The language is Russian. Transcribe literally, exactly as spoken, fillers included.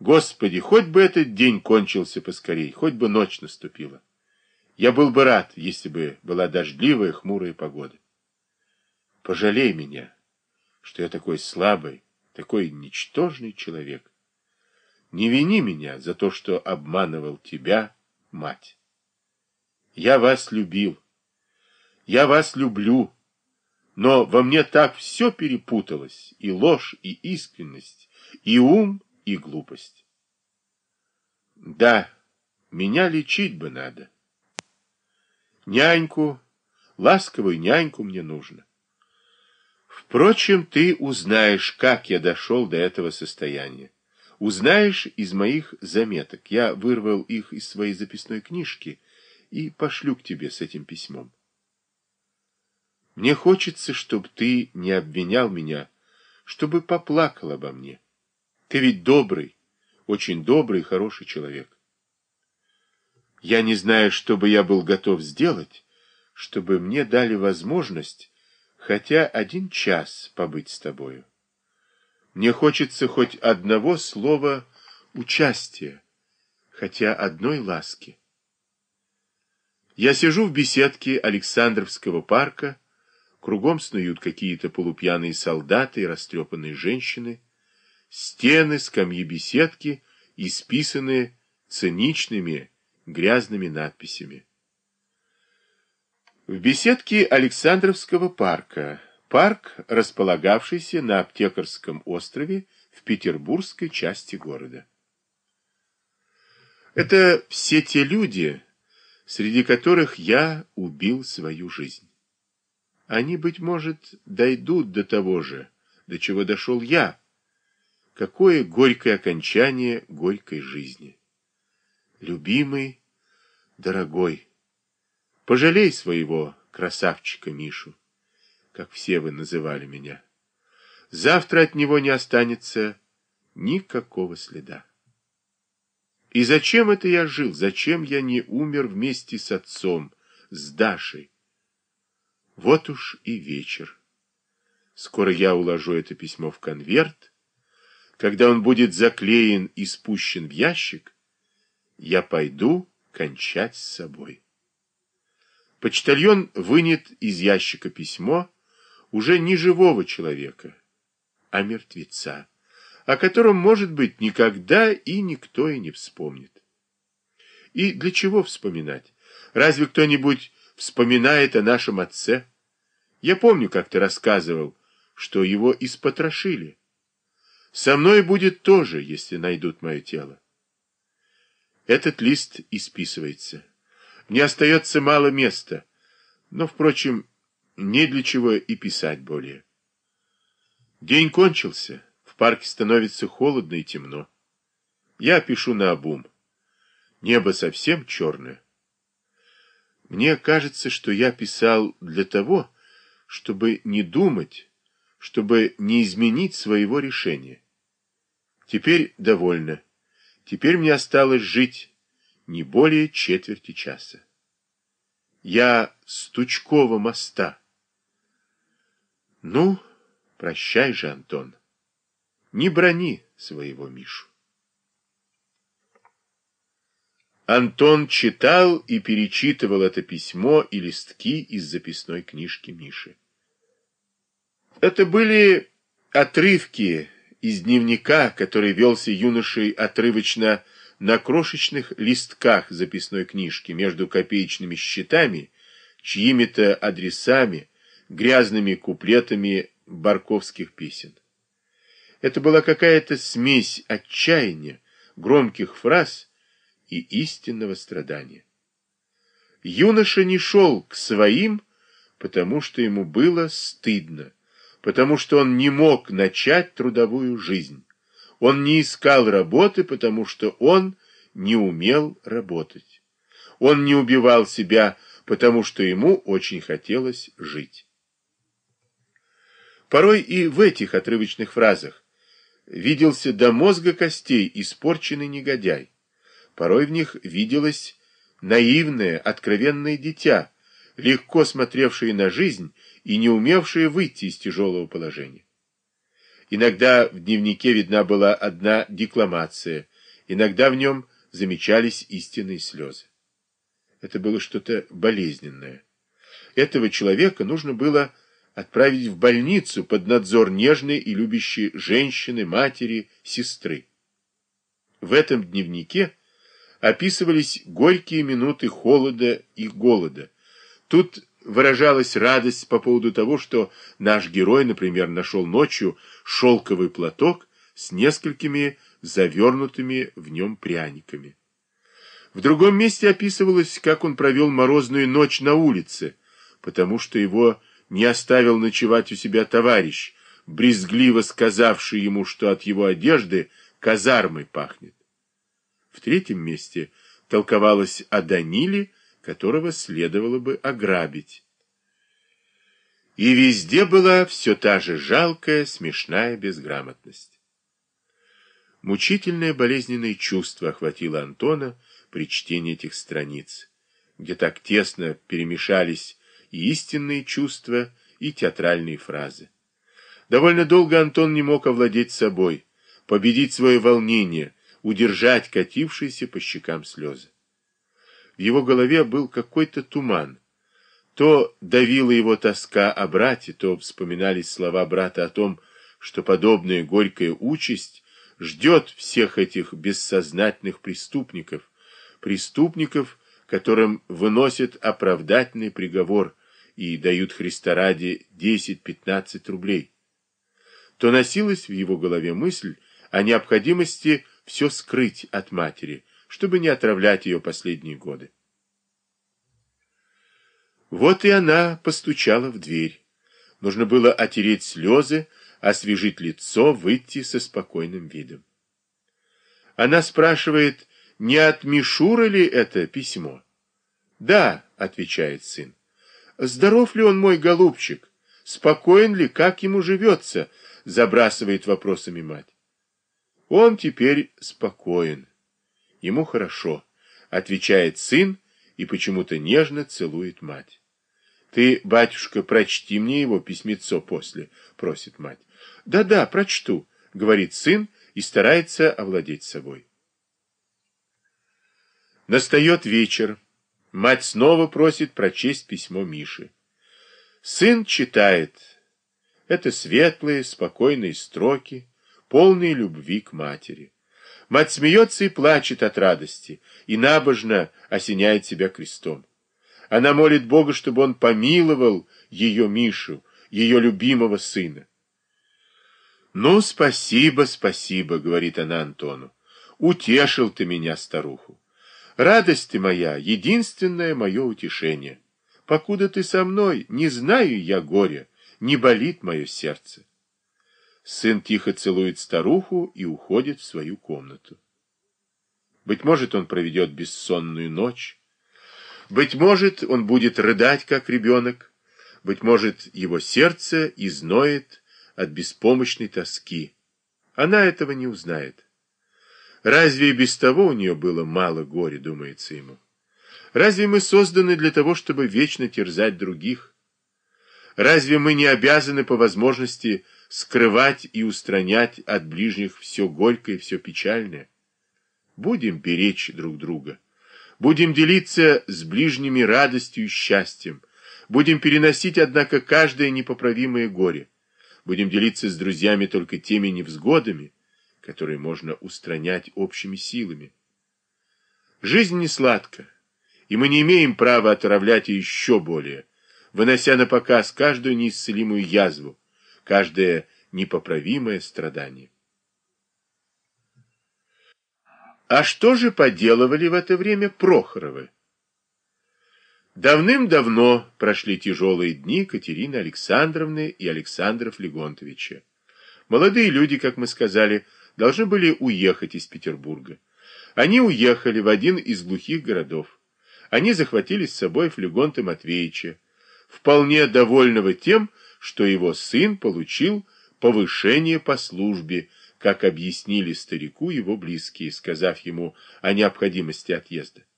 Господи, хоть бы этот день кончился поскорей, хоть бы ночь наступила. Я был бы рад, если бы была дождливая, хмурая погода. Пожалей меня, что я такой слабый, такой ничтожный человек. Не вини меня за то, что обманывал тебя, мать. Я вас любил, я вас люблю, но во мне так все перепуталось, и ложь, и искренность, и ум, и глупость. Да, меня лечить бы надо. Няньку, ласковую няньку мне нужно. Впрочем, ты узнаешь, как я дошел до этого состояния. Узнаешь из моих заметок. Я вырвал их из своей записной книжки и пошлю к тебе с этим письмом. Мне хочется, чтобы ты не обвинял меня, чтобы поплакал обо мне. Ты ведь добрый, очень добрый и хороший человек. Я не знаю, что бы я был готов сделать, чтобы мне дали возможность хотя один час побыть с тобою. Мне хочется хоть одного слова участия, хотя одной ласки. Я сижу в беседке Александровского парка, кругом снуют какие-то полупьяные солдаты и растрепанные женщины, стены, скамьи беседки исписаны циничными, грязными надписями. В беседке Александровского парка, парк, располагавшийся на Аптекарском острове в петербургской части города. Это все те люди, среди которых я убил свою жизнь. Они, быть может, дойдут до того же, до чего дошел я. Какое горькое окончание горькой жизни. Любимый, дорогой, пожалей своего красавчика Мишу, как все вы называли меня. Завтра от него не останется никакого следа. И зачем это я жил? Зачем я не умер вместе с отцом, с Дашей? Вот уж и вечер. Скоро я уложу это письмо в конверт. Когда он будет заклеен и спущен в ящик, я пойду кончать с собой. Почтальон вынет из ящика письмо уже не живого человека, а мертвеца, о котором, может быть, никогда и никто и не вспомнит. И для чего вспоминать? Разве кто-нибудь вспоминает о нашем отце? Я помню, как ты рассказывал, что его испотрошили. Со мной будет тоже, если найдут мое тело. Этот лист исписывается. Мне остается мало места, но, впрочем, не для чего и писать более. День кончился, в парке становится холодно и темно. Я пишу наобум. Небо совсем черное. Мне кажется, что я писал для того, чтобы не думать, чтобы не изменить своего решения. Теперь довольно. Теперь мне осталось жить не более четверти часа. Я с Тучкова моста. Ну, прощай же, Антон. Не брони своего Мишу. Антон читал и перечитывал это письмо и листки из записной книжки Миши. Это были отрывки из дневника, который велся юношей отрывочно на крошечных листках записной книжки между копеечными счетами, чьими-то адресами, грязными куплетами барковских песен. Это была какая-то смесь отчаяния, громких фраз и истинного страдания. Юноша не шел к своим, потому что ему было стыдно, потому что он не мог начать трудовую жизнь. Он не искал работы, потому что он не умел работать. Он не убивал себя, потому что ему очень хотелось жить. Порой и в этих отрывочных фразах виделся до мозга костей испорченный негодяй. Порой в них виделось наивное, откровенное дитя, легко смотревшее на жизнь и не умевшее выйти из тяжелого положения. Иногда в дневнике видна была одна декламация, Иногда в нем замечались истинные слезы. Это было что-то болезненное. Этого человека нужно было отправить в больницу под надзор нежной и любящей женщины, матери, сестры. В этом дневнике описывались горькие минуты холода и голода. Тут выражалась радость по поводу того, что наш герой, например, нашел ночью шелковый платок с несколькими завернутыми в нем пряниками. В другом месте описывалось, как он провел морозную ночь на улице, потому что его не оставил ночевать у себя товарищ, брезгливо сказавший ему, что от его одежды казармой пахнет. В третьем месте толковалось о Даниле, которого следовало бы ограбить. И везде была все та же жалкая, смешная безграмотность. Мучительное болезненное чувство охватило Антона при чтении этих страниц, где так тесно перемешались и истинные чувства, и театральные фразы. Довольно долго Антон не мог овладеть собой, победить свое волнение, удержать катившиеся по щекам слезы. В его голове был какой-то туман. То давила его тоска о брате, то вспоминались слова брата о том, что подобная горькая участь ждет всех этих бессознательных преступников, преступников, которым выносят оправдательный приговор и дают Христа ради десять-пятнадцать рублей. То носилась в его голове мысль о необходимости все скрыть от матери, чтобы не отравлять ее последние годы. Вот и она постучала в дверь. Нужно было отереть слезы, освежить лицо, выйти со спокойным видом. Она спрашивает, не от Мишуры ли это письмо? Да, отвечает сын. Здоров ли он, мой голубчик? Спокоен ли, как ему живется? Забрасывает вопросами мать. Он теперь спокоен. Ему хорошо, отвечает сын и почему-то нежно целует мать. Ты, батюшка, прочти мне его письмецо после, просит мать. Да-да, прочту, говорит сын и старается овладеть собой. Настает вечер. Мать снова просит прочесть письмо Миши. Сын читает. Это светлые, спокойные строки, полные любви к матери. Мать смеется и плачет от радости, и набожно осеняет себя крестом. Она молит Бога, чтобы он помиловал ее Мишу, ее любимого сына. «Ну, спасибо, спасибо», — говорит она Антону. «Утешил ты меня, старуху. Радость ты моя, единственное мое утешение. Покуда ты со мной, не знаю я горя, не болит мое сердце». Сын тихо целует старуху и уходит в свою комнату. Быть может, он проведет бессонную ночь. Быть может, он будет рыдать, как ребенок. Быть может, его сердце изноет от беспомощной тоски. Она этого не узнает. Разве и без того у нее было мало горя, думается ему? Разве мы созданы для того, чтобы вечно терзать других? Разве мы не обязаны по возможности скрывать и устранять от ближних все горькое и все печальное? Будем беречь друг друга. Будем делиться с ближними радостью и счастьем. Будем переносить, однако, каждое непоправимое горе. Будем делиться с друзьями только теми невзгодами, которые можно устранять общими силами. Жизнь не сладка, и мы не имеем права отравлять ее еще более, вынося на показ каждую неисцелимую язву, каждое непоправимое страдание. А что же поделывали в это время Прохоровы? Давным-давно прошли тяжелые дни Катерины Александровны и Александра Флегонтовича. Молодые люди, как мы сказали, должны были уехать из Петербурга. Они уехали в один из глухих городов. Они захватили с собой Флегонта Матвеевича, вполне довольного тем, что его сын получил повышение по службе, как объяснили старику его близкие, сказав ему о необходимости отъезда.